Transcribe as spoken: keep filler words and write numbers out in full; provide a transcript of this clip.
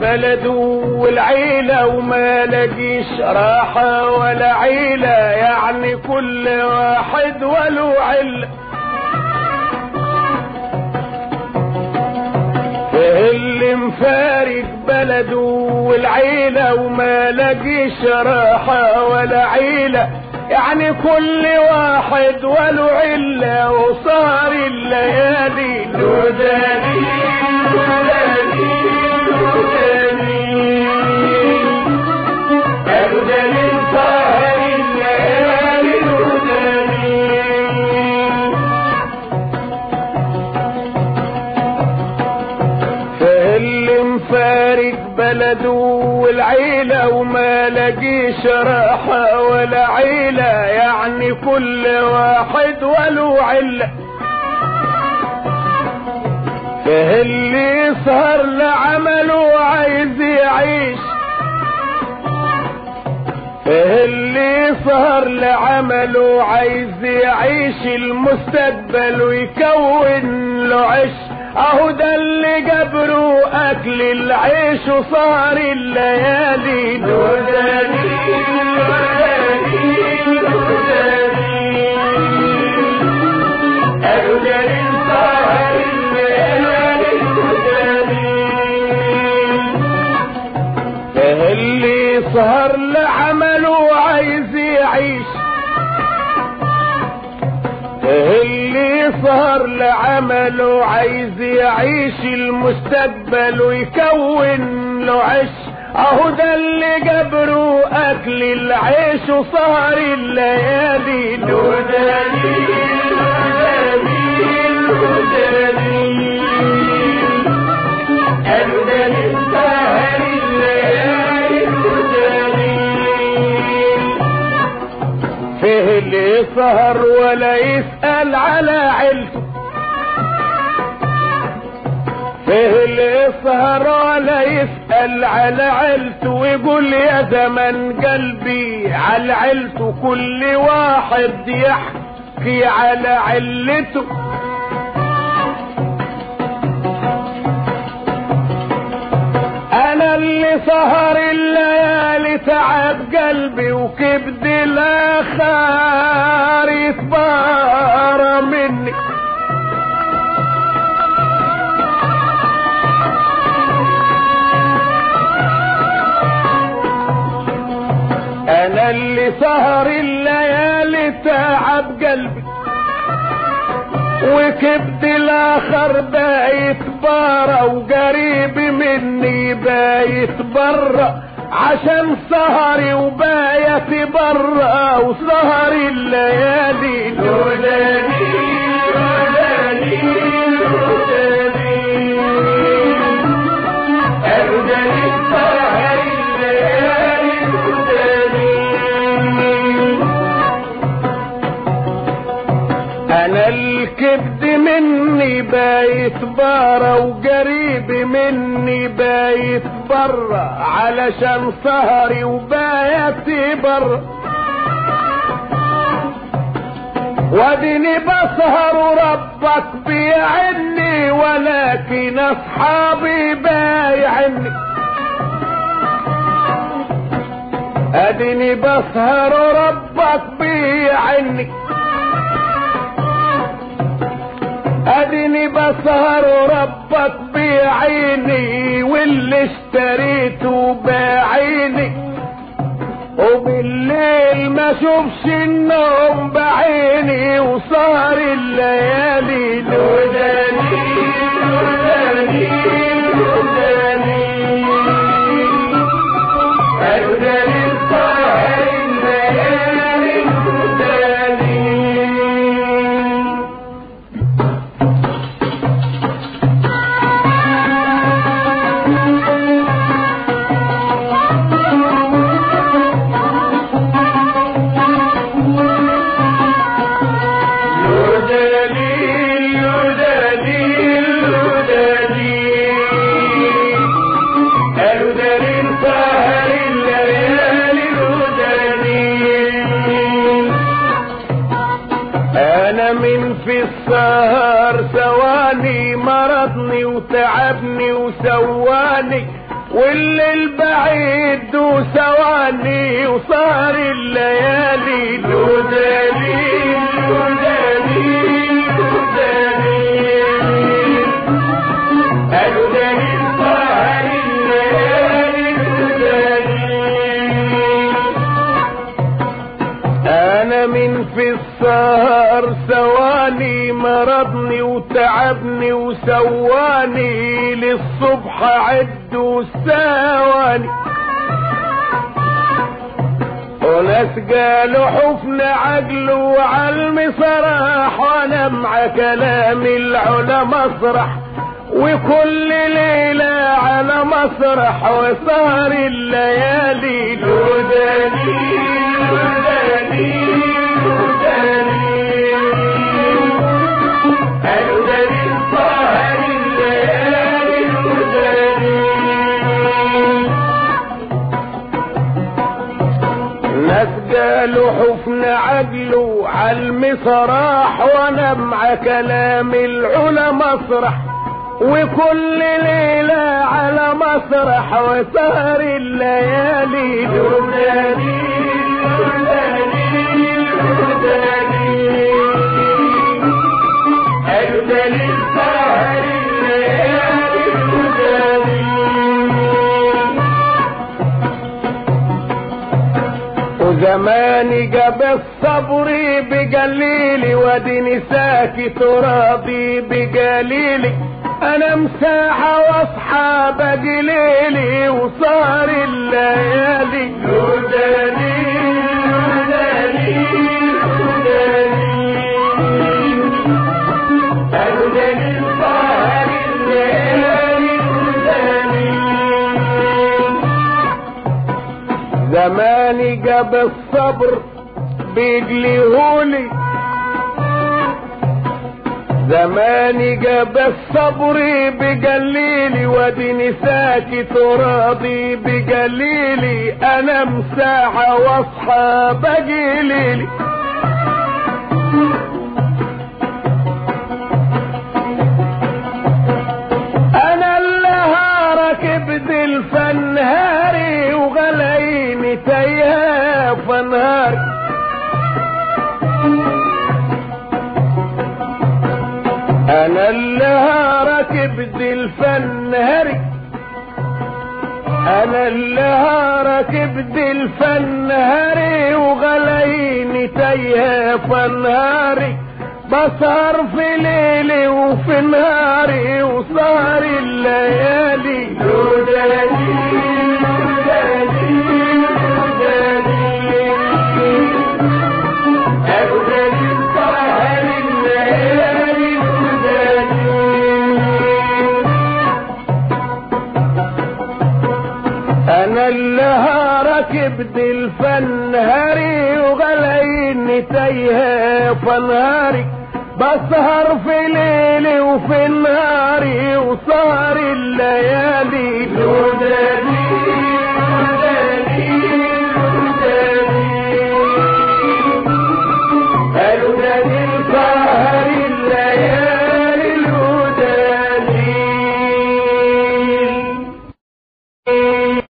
بلده والعيلة وما لقيش راحة ولا عيلة، يعني كل واحد وله علة. اللي مفارق بلده والعيلة وما لقيش راحة ولا عيلة، يعني كل واحد وله علة، وصار الليالي له دليل فارق بلده والعيلة وما لقيش راحة ولا عيلة، يعني كل واحد وله علة. فاللي يسهر لعمله عايز يعيش، اللي يسهر لعمله عايز يعيش المستقبل ويكون له عيش، اهو ده اللي جبره اكل العيش، وصار الليالي له دليل اللي يسهر لعمله عايز يعيش، اللي يسهر لعمله عايز يعيش المستقبل ويكون له عيش، اهو ده اللي جبره اكل العيش، وصار الليالي له دليل فيه اللي يسهر ولا يسأل على عيلته، فيه اللي يسهر ولا يسأل على عيلته، ويقول يا زمن قلبي على عيلته، كل واحد يحكي على علته. انا اللي سهر الليالي تعب قلبي، وكبد الاخر يتبارى مني، انا اللي سهر الليالي تعب قلبي، وكبد الاخر بايت بارا، وقريب مني بايت برا، عشان سهري وبايت برا، وسهر الليالي له دليل انا الكبد مني بايت بارا، وقريب مني بايت برا، علشان سهري وبايت برا، واديني بسهر وربك بيعني، ولكن اصحابي بايعني، اديني بسهر وربك بيعني، اديني بسهر وربك بعيني، واللي اشتريته بعيني، وبالليل ما شوفش النوم بعيني، وسهر الليالي له دليل في السهر ثواني مرضني وتعبني وسواني، والليل بعيد وثواني وصار الليالي له دليل له دليل له دليل قالوا دليل صار الليالي له دليل. انا من في السهر ثواني مرضني وتعبني وسواني للصبح عد وثواني وناس قالوا حفن عقل وعلم صراح وانا مع كلام العلا مسرح وكل ليلة على مسرح وصار الليالي له دليل له دليل له دليل قالوا دليل صار الليالي له دليل. ناس قالوا حفن عقل وعلم صراح وانا مع كلام العلا مسرح وكل ليلة على مسرح وسهر الليالي له دليل له دليل له دليل قالوا دليل سهر الليالي له دليل. وزماني جاب الصبر بجليلي واديني ساكت راضي بجليلي انا مساحة واصحى باجي ليلي وصار الليالي له دليل له دليل له دليل قالوا دليل صار الليالي له دليل. زماني جاب الصبر بيجليهولي زماني جاب الصبر بجليلي واديني ساكت راضي بجليلي انا مساحة واصحى باجي ليلي انا اللي راكب الفنهاري وغلايني تايهة فنهاري انا اللي راكب ذي الفنهري انا اللي راكب ذي الفنهري وغلايني تايهة فنهاري بسهر في ليلي وفي نهاري وصار الليالي له دليل له دليل له دليل قالوا دليل صار الليالي له دليل. انا اللي راكب ذي الفنهري وغلايني تايهة فنهاري بسهر في ليلي وفي نهاري وصار الليالي له دليل